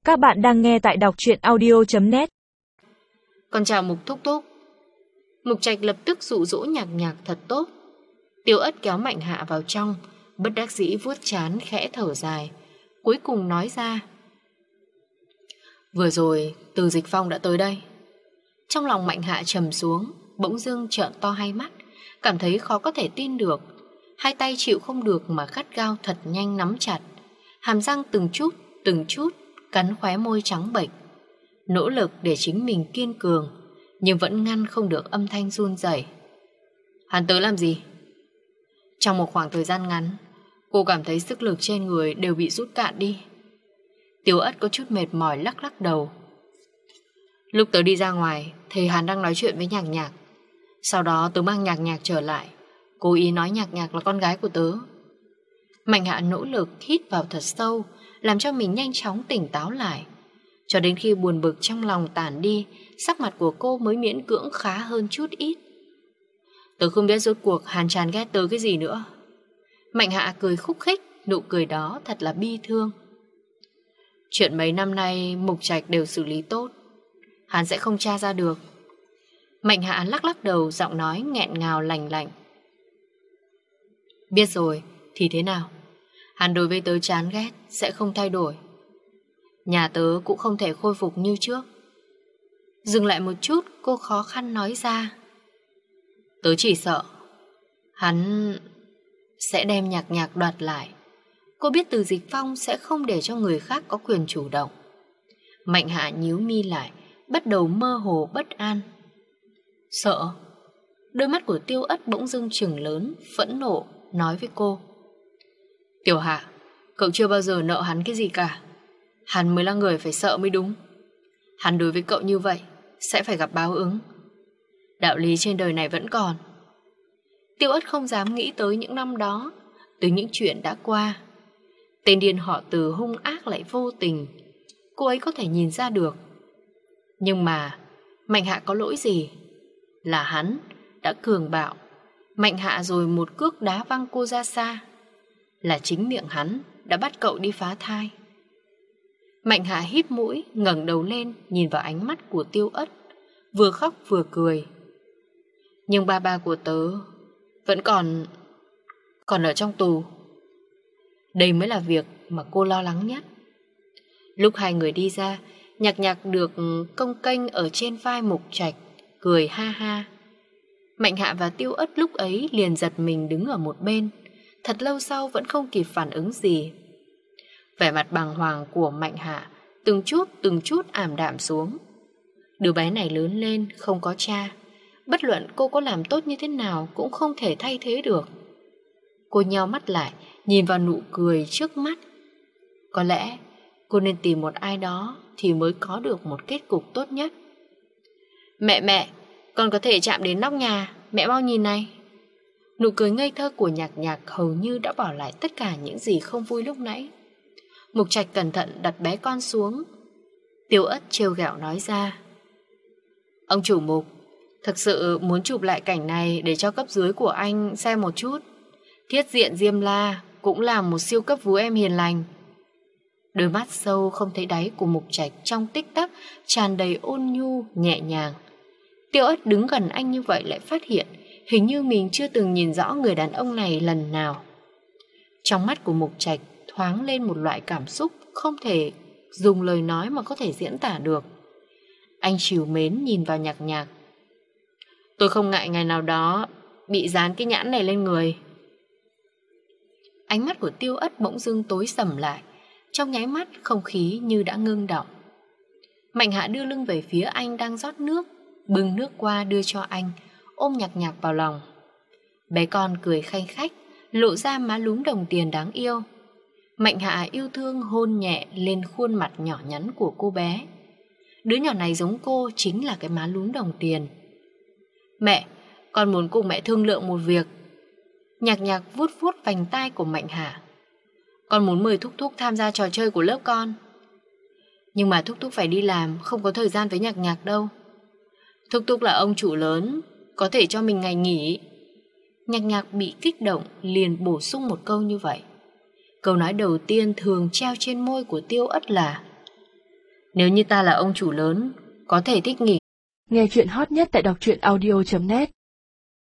Các bạn đang nghe tại đọc truyện audio.net. Con chào Mục thúc thúc. Mục Trạch lập tức dụ dỗ Nhạc Nhạc thật tốt. Tiêu Ất kéo Mạnh Hạ vào trong, bất đắc dĩ vuốt trán khẽ thở dài, cuối cùng nói ra: vừa rồi Từ Dịch Phong đã tới đây. Trong lòng Mạnh Hạ trầm xuống, bỗng dưng trợn to hai mắt, cảm thấy khó có thể tin được. Hai tay chịu không được mà gắt gao thật nhanh nắm chặt, hàm răng từng chút cắn khóe môi trắng bệch, nỗ lực để chính mình kiên cường, nhưng vẫn ngăn không được âm thanh run rẩy. Hắn tới làm gì? Trong một khoảng thời gian ngắn, cô cảm thấy sức lực trên người đều bị rút cạn đi. Tiêu Ất có chút mệt mỏi lắc lắc đầu. Lúc tớ đi ra ngoài, thấy hắn đang nói chuyện với Nhạc Nhạc. Sau đó tớ mang Nhạc Nhạc trở lại, cố ý nói Nhạc Nhạc là con gái của tớ. Mạnh Hạ nỗ lực hít vào thật sâu, làm cho mình nhanh chóng tỉnh táo lại. Cho đến khi buồn bực trong lòng tản đi, sắc mặt của cô mới miễn cưỡng khá hơn chút ít. Tớ không biết rốt cuộc hắn chán ghét tớ cái gì nữa. Mạnh Hạ cười khúc khích, nụ cười đó thật là bi thương. Chuyện mấy năm nay Mục Trạch đều xử lý tốt, hắn sẽ không tra ra được. Mạnh Hạ lắc lắc đầu, giọng nói nghẹn ngào lành lạnh. Biết rồi thì thế nào? Hắn đối với tớ chán ghét sẽ không thay đổi. Nhà tớ cũng không thể khôi phục như trước. Dừng lại một chút, cô khó khăn nói ra: tớ chỉ sợ hắn sẽ đem Nhạc Nhạc đoạt lại. Cô biết Từ Dịch Phong sẽ không để cho người khác có quyền chủ động. Mạnh Hạ nhíu mi lại, bắt đầu mơ hồ bất an. Sợ? Đôi mắt của Tiêu Ất bỗng dưng trừng lớn, phẫn nộ nói với cô: Tiểu Hạ, cậu chưa bao giờ nợ hắn cái gì cả. Hắn mới là người phải sợ mới đúng. Hắn đối với cậu như vậy sẽ phải gặp báo ứng. Đạo lý trên đời này vẫn còn. Tiêu Ất không dám nghĩ tới những năm đó, từ những chuyện đã qua. Tên điên họ Từ hung ác lại vô tình, cô ấy có thể nhìn ra được. Nhưng mà Mạnh Hạ có lỗi gì? Là hắn đã cường bạo Mạnh Hạ rồi một cước đá văng cô ra xa. Là chính miệng hắn đã bắt cậu đi phá thai. Mạnh Hạ híp mũi, ngẩng đầu lên nhìn vào ánh mắt của Tiêu Ất, vừa khóc vừa cười. Nhưng ba của tớ vẫn còn ở trong tù. Đây mới là việc mà cô lo lắng nhất. Lúc hai người đi ra, Nhạc Nhạc được cong kênh ở trên vai Mục Trạch, cười ha ha. Mạnh Hạ và Tiêu Ất lúc ấy liền giật mình đứng ở một bên, thật lâu sau vẫn không kịp phản ứng gì. Vẻ mặt bàng hoàng của Mạnh Hạ từng chút ảm đạm xuống. Đứa bé này lớn lên không có cha, bất luận cô có làm tốt như thế nào cũng không thể thay thế được. Cô nheo mắt lại, nhìn vào nụ cười trước mắt. Có lẽ cô nên tìm một ai đó thì mới có được một kết cục tốt nhất. Mẹ, con có thể chạm đến nóc nhà, mẹ mau nhìn này. Nụ cười ngây thơ của Nhạc Nhạc hầu như đã bỏ lại tất cả những gì không vui lúc nãy. Mục Trạch cẩn thận đặt bé con xuống. Tiêu Ất trêu ghẹo nói ra: Ông chủ Mục, thực sự muốn chụp lại cảnh này để cho cấp dưới của anh xem một chút. Thiết diện Diêm La cũng là một siêu cấp vú em hiền lành. Đôi mắt sâu không thấy đáy của Mục Trạch trong tích tắc tràn đầy ôn nhu, nhẹ nhàng. Tiêu Ất đứng gần anh như vậy lại phát hiện hình như mình chưa từng nhìn rõ người đàn ông này lần nào. Trong mắt của Mục Trạch thoáng lên một loại cảm xúc không thể dùng lời nói mà có thể diễn tả được. Anh trìu mến nhìn vào Nhạc Nhạc. Tôi không ngại ngày nào đó bị dán cái nhãn này lên người. Ánh mắt của Tiêu Ất bỗng dưng tối sầm lại, trong nháy mắt không khí như đã ngưng đọng. Mạnh Hạ đưa lưng về phía anh đang rót nước, bưng nước qua đưa cho anh, ôm Nhạc Nhạc vào lòng. Bé con cười khanh khách, lộ ra má lúm đồng tiền đáng yêu. Mạnh Hạ yêu thương hôn nhẹ lên khuôn mặt nhỏ nhắn của cô bé. Đứa nhỏ này giống cô chính là cái má lúm đồng tiền. Mẹ, con muốn cùng mẹ thương lượng một việc. Nhạc Nhạc vuốt vuốt vành tai của Mạnh Hạ. Con muốn mời Thúc Thúc tham gia trò chơi của lớp con. Nhưng mà Thúc Thúc phải đi làm, không có thời gian với Nhạc Nhạc đâu. Thúc Thúc là ông chủ lớn, có thể cho mình ngày nghỉ. Nhạc Nhạc bị kích động liền bổ sung một câu như vậy. Câu nói đầu tiên thường treo trên môi của Tiêu Ất là: Nếu như ta là ông chủ lớn, có thể thích nghỉ. Nghe chuyện hot nhất tại đọc truyện audio.net